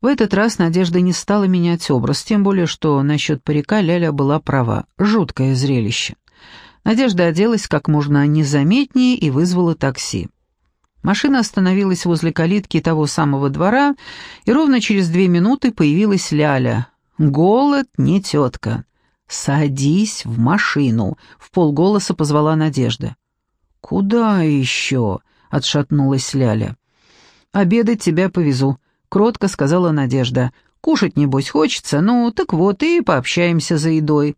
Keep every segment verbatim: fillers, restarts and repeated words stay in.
В этот раз Надежда не стала менять образ, тем более, что насчет парика Ляля была права. Жуткое зрелище. Надежда оделась как можно незаметнее и вызвала такси. Машина остановилась возле калитки того самого двора, и ровно через две минуты появилась Ляля. «Голод не тетка. Садись в машину», — вполголоса позвала Надежда. «Куда еще?» — отшатнулась Ляля. «Обедать тебя повезу», — кротко сказала Надежда. «Кушать, небось, хочется? Ну, так вот, и пообщаемся за едой».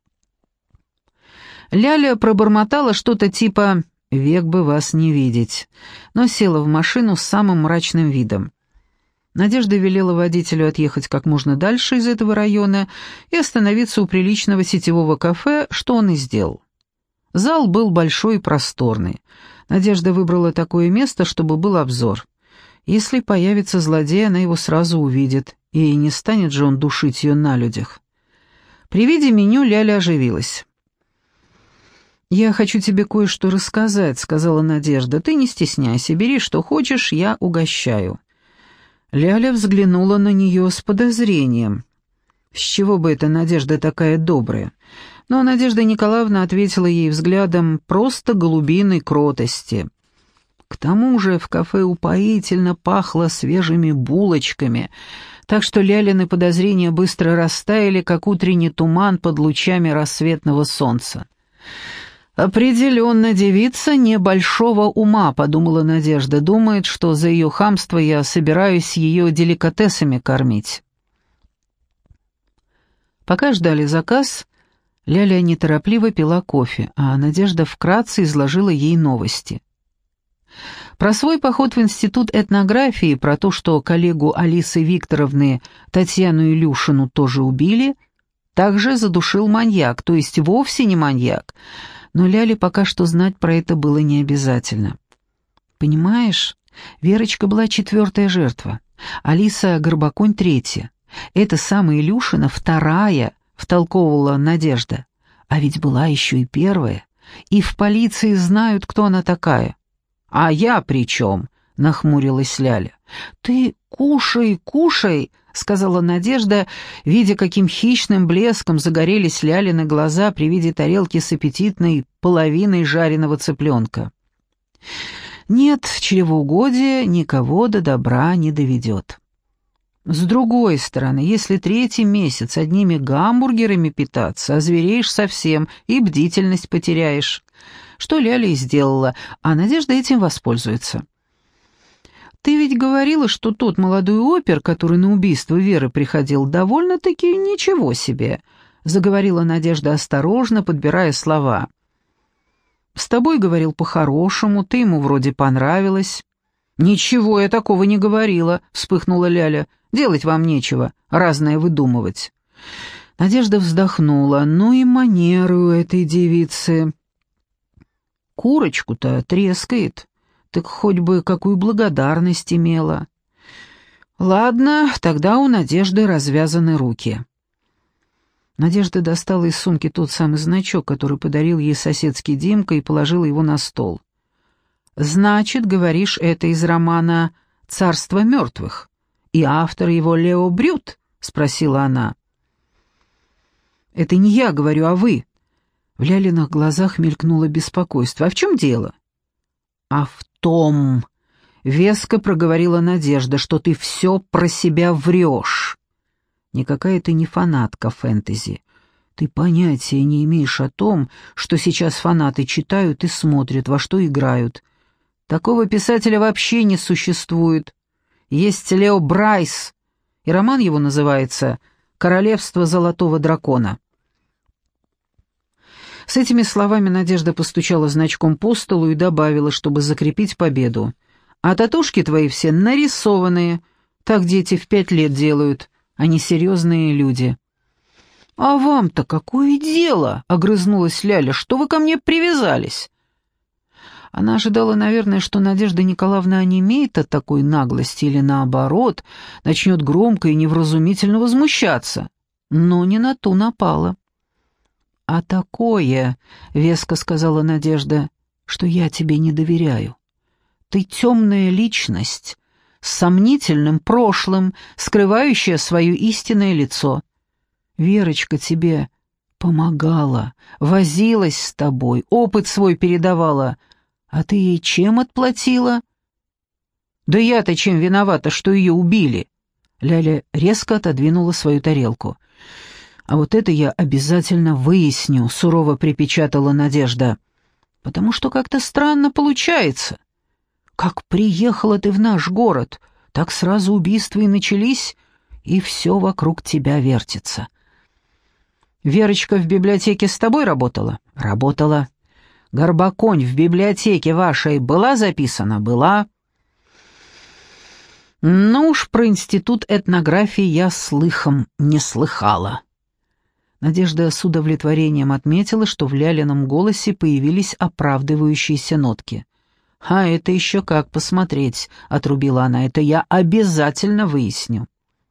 Ляля пробормотала что-то типа «век бы вас не видеть», но села в машину с самым мрачным видом. Надежда велела водителю отъехать как можно дальше из этого района и остановиться у приличного сетевого кафе, что он и сделал. Зал был большой и просторный. Надежда выбрала такое место, чтобы был обзор. Если появится злодей, она его сразу увидит, и не станет же он душить ее на людях. При виде меню Ляля оживилась. «Я хочу тебе кое-что рассказать», — сказала Надежда. «Ты не стесняйся, бери, что хочешь, я угощаю». Ляля взглянула на нее с подозрением. С чего бы эта Надежда такая добрая? Но Надежда Николаевна ответила ей взглядом просто голубиной кротости. К тому же в кафе упоительно пахло свежими булочками, так что Лялины подозрения быстро растаяли, как утренний туман под лучами рассветного солнца. «Определенно девица небольшого ума», — подумала Надежда, — «думает, что за ее хамство я собираюсь ее деликатесами кормить». Пока ждали заказ, Ляля неторопливо пила кофе, а Надежда вкратце изложила ей новости. Про свой поход в Институт этнографии, про то, что коллегу Алисы Викторовны, Татьяну Илюшину, тоже убили, также задушил маньяк, то есть вовсе не маньяк, но Ляле пока что знать про это было не обязательно. Понимаешь, Верочка была четвертая жертва, Алиса Горбаконь третья. Это самая Илюшина вторая, втолковывала Надежда. А ведь была еще и первая. И в полиции знают, кто она такая. «А я при чем?» — нахмурилась Ляля. «Ты кушай, кушай!» — сказала Надежда, видя, каким хищным блеском загорелись Лялины глаза при виде тарелки с аппетитной половиной жареного цыпленка. Нет, чревоугодие никого до добра не доведет. С другой стороны, если третий месяц одними гамбургерами питаться, озвереешь совсем и бдительность потеряешь. Что Ляля и сделала, а Надежда этим воспользуется. «Ты ведь говорила, что тот молодой опер, который на убийство Веры приходил, довольно-таки ничего себе», — заговорила Надежда осторожно, подбирая слова. «С тобой говорил по-хорошему, ты ему вроде понравилась». «Ничего я такого не говорила», — вспыхнула Ляля. «Делать вам нечего, разное выдумывать». Надежда вздохнула. «Ну и манеры у этой девицы». «Курочку-то трескает, так хоть бы какую благодарность имела». «Ладно, тогда у Надежды развязаны руки». Надежда достала из сумки тот самый значок, который подарил ей соседский Димка, и положила его на стол. «Значит, говоришь, это из романа «Царство мертвых», и автор его Лео Брют?» — спросила она. «Это не я говорю, а вы». В Лялиных глазах мелькнуло беспокойство. «А в чем дело?» «А в том, — веско проговорила Надежда, — что ты все про себя врешь. Никакая ты не фанатка фэнтези. Ты понятия не имеешь о том, что сейчас фанаты читают и смотрят, во что играют. Такого писателя вообще не существует. Есть Лео Брайс, и роман его называется «Королевство золотого дракона». С этими словами Надежда постучала значком по столу и добавила, чтобы закрепить победу. «А татушки твои все нарисованные. Так дети в пять лет делают, они серьезные люди». «А вам-то какое дело?» — огрызнулась Ляля. «Что вы ко мне привязались?» Она ожидала, наверное, что Надежда Николаевна онемеет от такой наглости или, наоборот, начнет громко и невразумительно возмущаться. Но не на ту напала. «А такое, — веско сказала Надежда, — что я тебе не доверяю. Ты темная личность, с сомнительным прошлым, скрывающая свое истинное лицо. Верочка тебе помогала, возилась с тобой, опыт свой передавала, а ты ей чем отплатила? Да я-то чем виновата, что ее убили? Ляля резко отодвинула свою тарелку. «А вот это я обязательно выясню», — сурово припечатала Надежда. «Потому что как-то странно получается. Как приехала ты в наш город, так сразу убийства и начались, и все вокруг тебя вертится». «Верочка в библиотеке с тобой работала?» «Работала». «Горбоконь в библиотеке вашей была записана?» «Была». «Ну уж про институт этнографии я слыхом не слыхала». Надежда с удовлетворением отметила, что в Лялином голосе появились оправдывающиеся нотки. «А это еще как посмотреть», — отрубила она, — «это я обязательно выясню».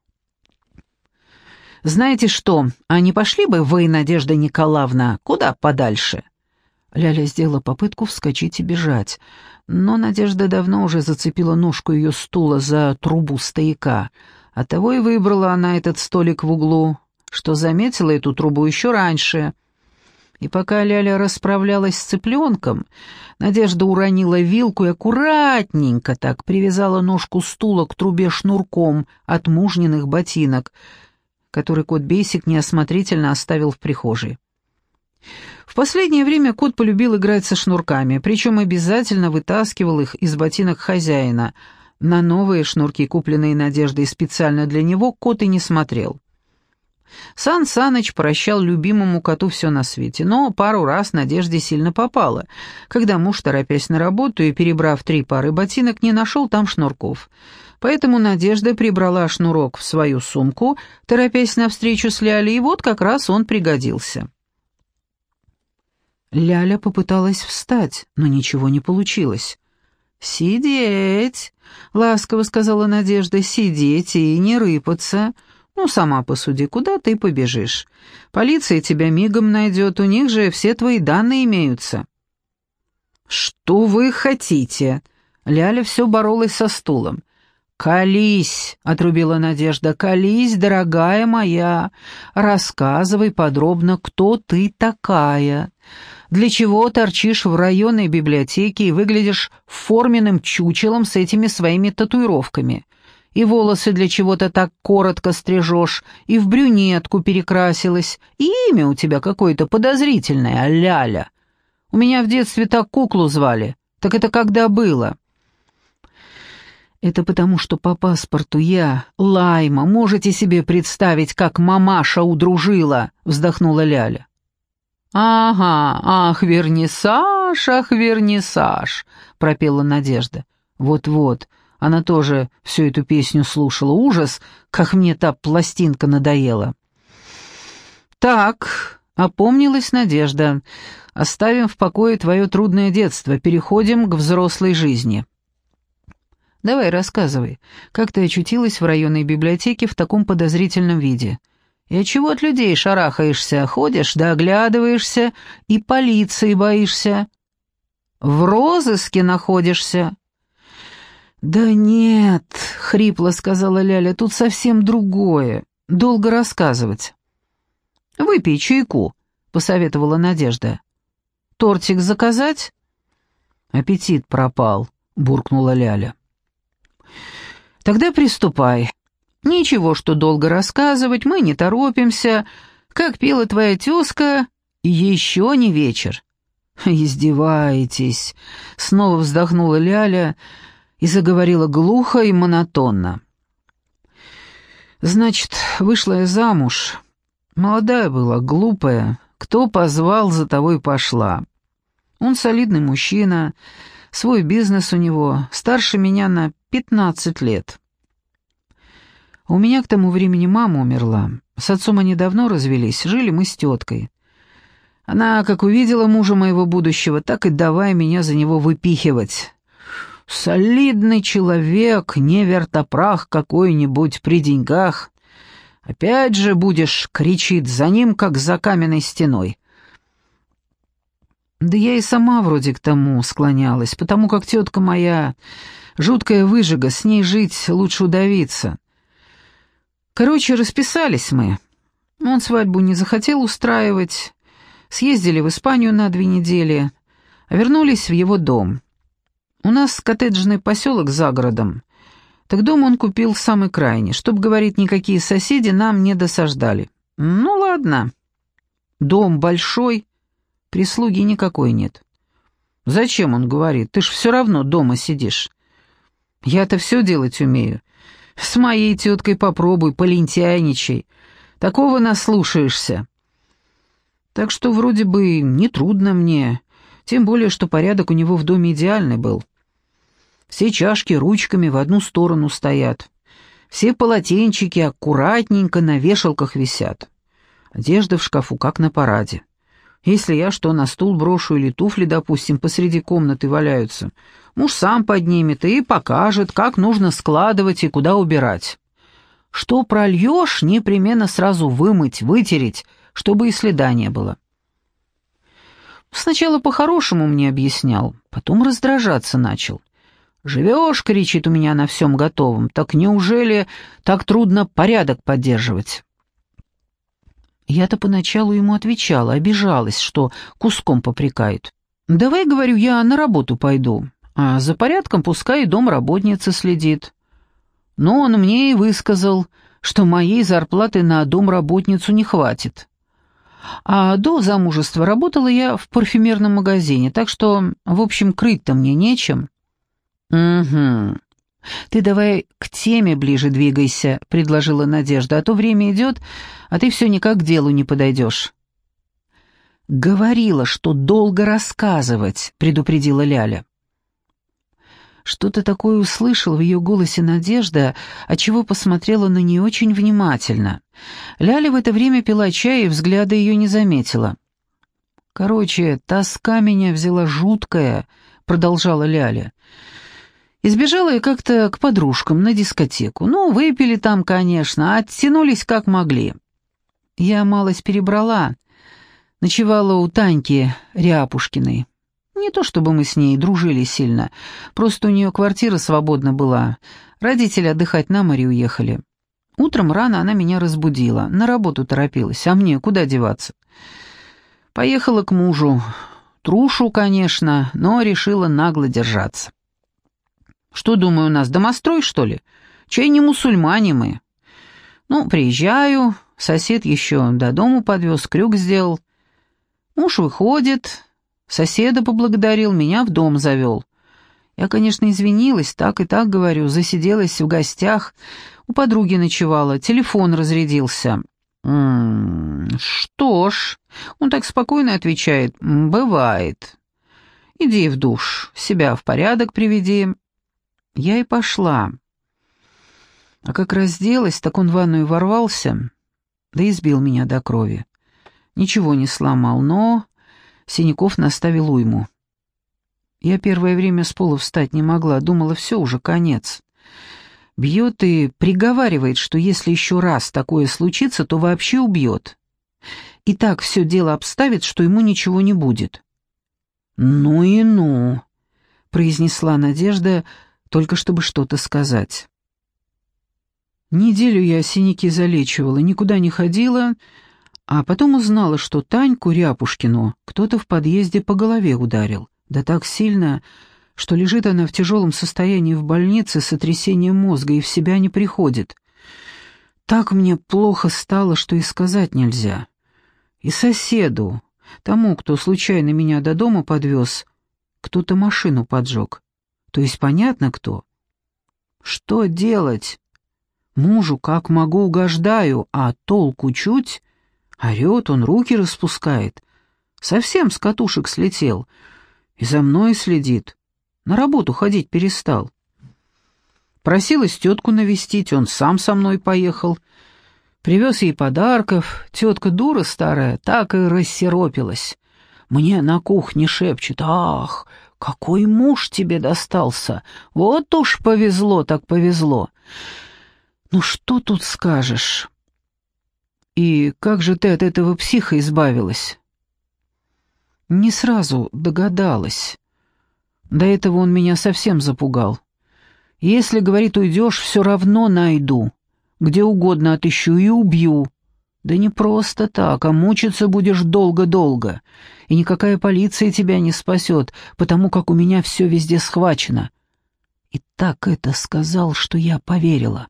«Знаете что, а не пошли бы вы, Надежда Николаевна, куда подальше?» Ляля сделала попытку вскочить и бежать, но Надежда давно уже зацепила ножку ее стула за трубу стояка. Оттого и выбрала она этот столик в углу, что заметила эту трубу еще раньше. И пока Ляля расправлялась с цыпленком, Надежда уронила вилку и аккуратненько так привязала ножку стула к трубе шнурком от мужниных ботинок, который кот Бейсик неосмотрительно оставил в прихожей. В последнее время кот полюбил играть со шнурками, причем обязательно вытаскивал их из ботинок хозяина. На новые шнурки, купленные Надеждой специально для него, кот и не смотрел. Сан Саныч прощал любимому коту все на свете, но пару раз Надежде сильно попало, когда муж, торопясь на работу и перебрав три пары ботинок, не нашел там шнурков. Поэтому Надежда прибрала шнурок в свою сумку, торопясь навстречу с Лялей, и вот как раз он пригодился. Ляля попыталась встать, но ничего не получилось. «Сидеть!» — ласково сказала Надежда, — «сидеть и не рыпаться. Ну, сама посуди, куда ты побежишь? Полиция тебя мигом найдет, у них же все твои данные имеются». «Что вы хотите?» Ляля все боролась со стулом. «Колись!» — отрубила Надежда. «Колись, дорогая моя! Рассказывай подробно, кто ты такая. Для чего торчишь в районной библиотеке и выглядишь форменным чучелом с этими своими татуировками? И волосы для чего-то так коротко стрижешь, и в брюнетку перекрасилась, и имя у тебя какое-то подозрительное, Ляля. У меня в детстве так куклу звали. Так это когда было?» «Это потому, что по паспорту я Лайма. Можете себе представить, как мамаша удружила?» — вздохнула Ляля. «Ага, ах, вернисаж, ах, вернисаж», — пропела Надежда. «Вот-вот, она тоже всю эту песню слушала. Ужас, как мне та пластинка надоела». «Так», — опомнилась Надежда, — «оставим в покое твое трудное детство, переходим к взрослой жизни». «Давай, рассказывай, как ты очутилась в районной библиотеке в таком подозрительном виде? И отчего от людей шарахаешься, ходишь да оглядываешься, и полиции боишься? В розыске находишься?» «Да нет», — хрипло сказала Ляля, — «тут совсем другое. Долго рассказывать». «Выпей чайку», — посоветовала Надежда. «Тортик заказать?» «Аппетит пропал», — буркнула Ляля. «Тогда приступай. Ничего, что долго рассказывать, мы не торопимся. Как пела твоя тезка, еще не вечер». «Издеваетесь», — снова вздохнула Ляля и заговорила глухо и монотонно. «Значит, вышла я замуж. Молодая была, глупая. Кто позвал, за того и пошла. Он солидный мужчина, свой бизнес у него, старше меня на пятнадцать лет. У меня к тому времени мама умерла. С отцом они давно развелись, жили мы с теткой. Она, как увидела мужа моего будущего, так и давай меня за него выпихивать. Солидный человек, не вертопрах какой-нибудь при деньгах. Опять же будешь, кричит, за ним, как за каменной стеной. Да я и сама вроде к тому склонялась, потому как тетка моя Жуткая выжига, с ней жить лучше удавиться. Короче, расписались мы. Он свадьбу не захотел устраивать. Съездили в Испанию на две недели, а вернулись в его дом. У нас коттеджный поселок за городом. Так дом он купил самый крайний, чтоб, говорит, никакие соседи нам не досаждали. Ну ладно. Дом большой, прислуги никакой нет. Зачем, он говорит, ты ж все равно дома сидишь. Я-то все делать умею. С моей теткой попробуй, полентяйничай. Такого наслушаешься. Так что вроде бы нетрудно мне, тем более, что порядок у него в доме идеальный был. Все чашки ручками в одну сторону стоят. Все полотенчики аккуратненько на вешалках висят. Одежда в шкафу, как на параде. Если я что на стул брошу или туфли, допустим, посреди комнаты валяются, муж сам поднимет и покажет, как нужно складывать и куда убирать. Что прольешь, непременно сразу вымыть, вытереть, чтобы и следа не было. Сначала по-хорошему мне объяснял, потом раздражаться начал. «Живешь, — кричит, — у меня на всем готовом, так неужели так трудно порядок поддерживать?» Я-то поначалу ему отвечала, обижалась, что куском попрекает. «Давай, — говорю, — я на работу пойду, а за порядком пускай и домработница следит». Но он мне и высказал, что моей зарплаты на домработницу не хватит. А до замужества работала я в парфюмерном магазине, так что, в общем, крыть-то мне нечем. «Угу. Ты давай к теме ближе двигайся», — предложила Надежда, «а то время идет, а ты все никак к делу не подойдешь». «Говорила, что долго рассказывать», — предупредила Ляля. Что-то такое услышал в ее голосе Надежда, отчего посмотрела на нее очень внимательно. Ляля в это время пила чай и взгляда ее не заметила. «Короче, тоска меня взяла жуткая», — продолжала Ляля. «Избежала я как-то к подружкам на дискотеку. Ну, выпили там, конечно, оттянулись как могли. Я малость перебрала, ночевала у Таньки Ряпушкиной. Не то чтобы мы с ней дружили сильно, просто у нее квартира свободна была. Родители отдыхать на море уехали. Утром рано она меня разбудила, на работу торопилась, а мне куда деваться? Поехала к мужу. Трушу, конечно, но решила нагло держаться. Что, думаю, у нас домострой, что ли? Чай не мусульмане мы. Ну, приезжаю, сосед еще до дому подвез, крюк сделал. Муж выходит, соседа поблагодарил, меня в дом завел. Я, конечно, извинилась, так и так говорю, засиделась в гостях, у подруги ночевала, телефон разрядился. «М-м, что ж», он так спокойно отвечает, «бывает. Иди в душ, себя в порядок приведи». Я и пошла. А как разделась, так он в ванную ворвался, да избил меня до крови. Ничего не сломал, но синяков наставил уйму. Я первое время с пола встать не могла, думала, все, уже конец. Бьет и приговаривает, что если еще раз такое случится, то вообще убьет. И так все дело обставит, что ему ничего не будет. «Ну и ну», — произнесла Надежда, только чтобы что-то сказать. Неделю я синяки залечивала, никуда не ходила, а потом узнала, что Таньку Ряпушкину кто-то в подъезде по голове ударил. Да так сильно, что лежит она в тяжелом состоянии в больнице с сотрясением мозга и в себя не приходит. Так мне плохо стало, что и сказать нельзя. И соседу, тому, кто случайно меня до дома подвез, кто-то машину поджег. То есть понятно кто. Что делать? Мужу как могу угождаю, а толку чуть. Орет он, руки распускает. Совсем с катушек слетел. И за мной следит. На работу ходить перестал. Просилась тетку навестить, он сам со мной поехал. Привез ей подарков. Тетка дура старая, так и рассеропилась. Мне на кухне шепчет: «Ах, какой муж тебе достался! Вот уж повезло так повезло!» Ну что тут скажешь? И как же ты от этого психа избавилась? Не сразу догадалась. До этого он меня совсем запугал. Если, говорит, уйдешь, все равно найду. Где угодно отыщу и убью. Да не просто так, а мучиться будешь долго-долго. И никакая полиция тебя не спасет, потому как у меня все везде схвачено. И так это сказал, что я поверила.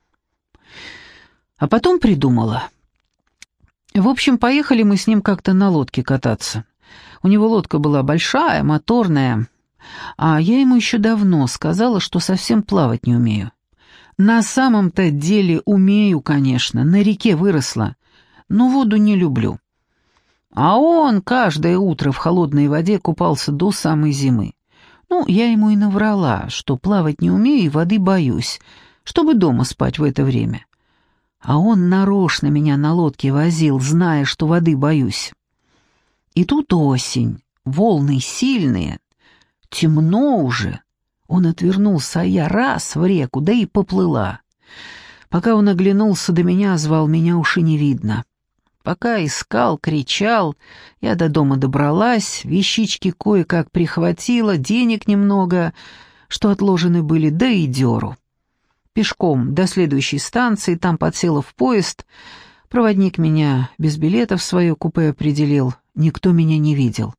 А потом придумала. В общем, поехали мы с ним как-то на лодке кататься. У него лодка была большая, моторная, а я ему еще давно сказала, что совсем плавать не умею. На самом-то деле умею, конечно, на реке выросла, но воду не люблю. А он каждое утро в холодной воде купался до самой зимы. Ну, я ему и наврала, что плавать не умею и воды боюсь, чтобы дома спать в это время. А он нарочно меня на лодке возил, зная, что воды боюсь. И тут осень, волны сильные, темно уже. Он отвернулся, а я раз в реку, да и поплыла. Пока он оглянулся, до меня звал, меня уж и не видно. Пока искал, кричал, я до дома добралась, вещички кое-как прихватила, денег немного, что отложены были, да и дёру. Пешком до следующей станции, там подсела в поезд. Проводник меня без билета в свое купе определил, никто меня не видел.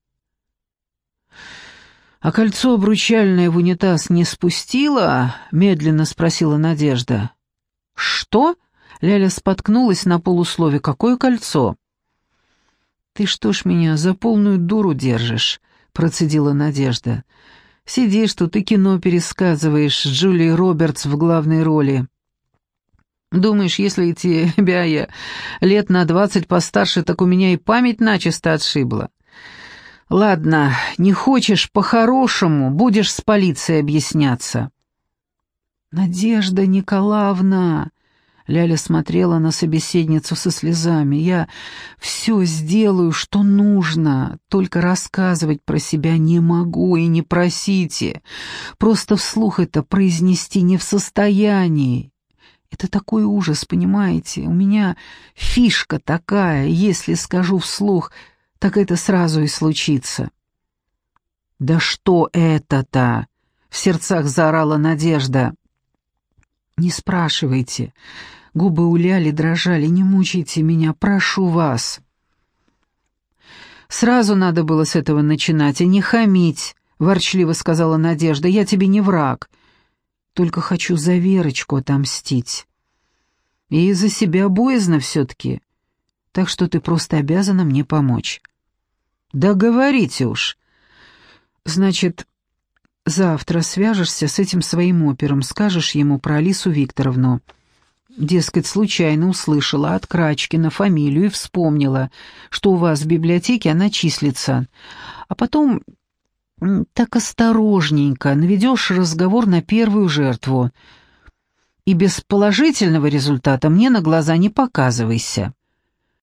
«А кольцо обручальное в унитаз не спустила?» — медленно спросила Надежда. «Что?» — Ляля споткнулась на полуслове. «Какое кольцо?» «Ты что ж меня за полную дуру держишь?» — процедила Надежда. «Сидишь тут и кино пересказываешь с Джулией Робертс в главной роли. Думаешь, если тебя я лет на двадцать постарше, так у меня и память начисто отшибла? Ладно, не хочешь по-хорошему, будешь с полицией объясняться». «Надежда Николаевна!» Ляля смотрела на собеседницу со слезами. «Я все сделаю, что нужно, только рассказывать про себя не могу и не просите. Просто вслух это произнести не в состоянии. Это такой ужас, понимаете? У меня фишка такая, если скажу вслух, так это сразу и случится». «Да что это-то?» — в сердцах заорала Надежда. «Не спрашивайте». Губы у Ляли дрожали. «Не мучайте меня, прошу вас». «Сразу надо было с этого начинать, а не хамить», — ворчливо сказала Надежда. «Я тебе не враг. Только хочу за Верочку отомстить. И за себя боязно все-таки. Так что ты просто обязана мне помочь». «Да говорите уж». «Значит, завтра свяжешься с этим своим опером, скажешь ему про Алису Викторовну. Дескать, случайно услышала от Крачкина фамилию и вспомнила, что у вас в библиотеке она числится. А потом так осторожненько наведешь разговор на первую жертву. И без положительного результата мне на глаза не показывайся».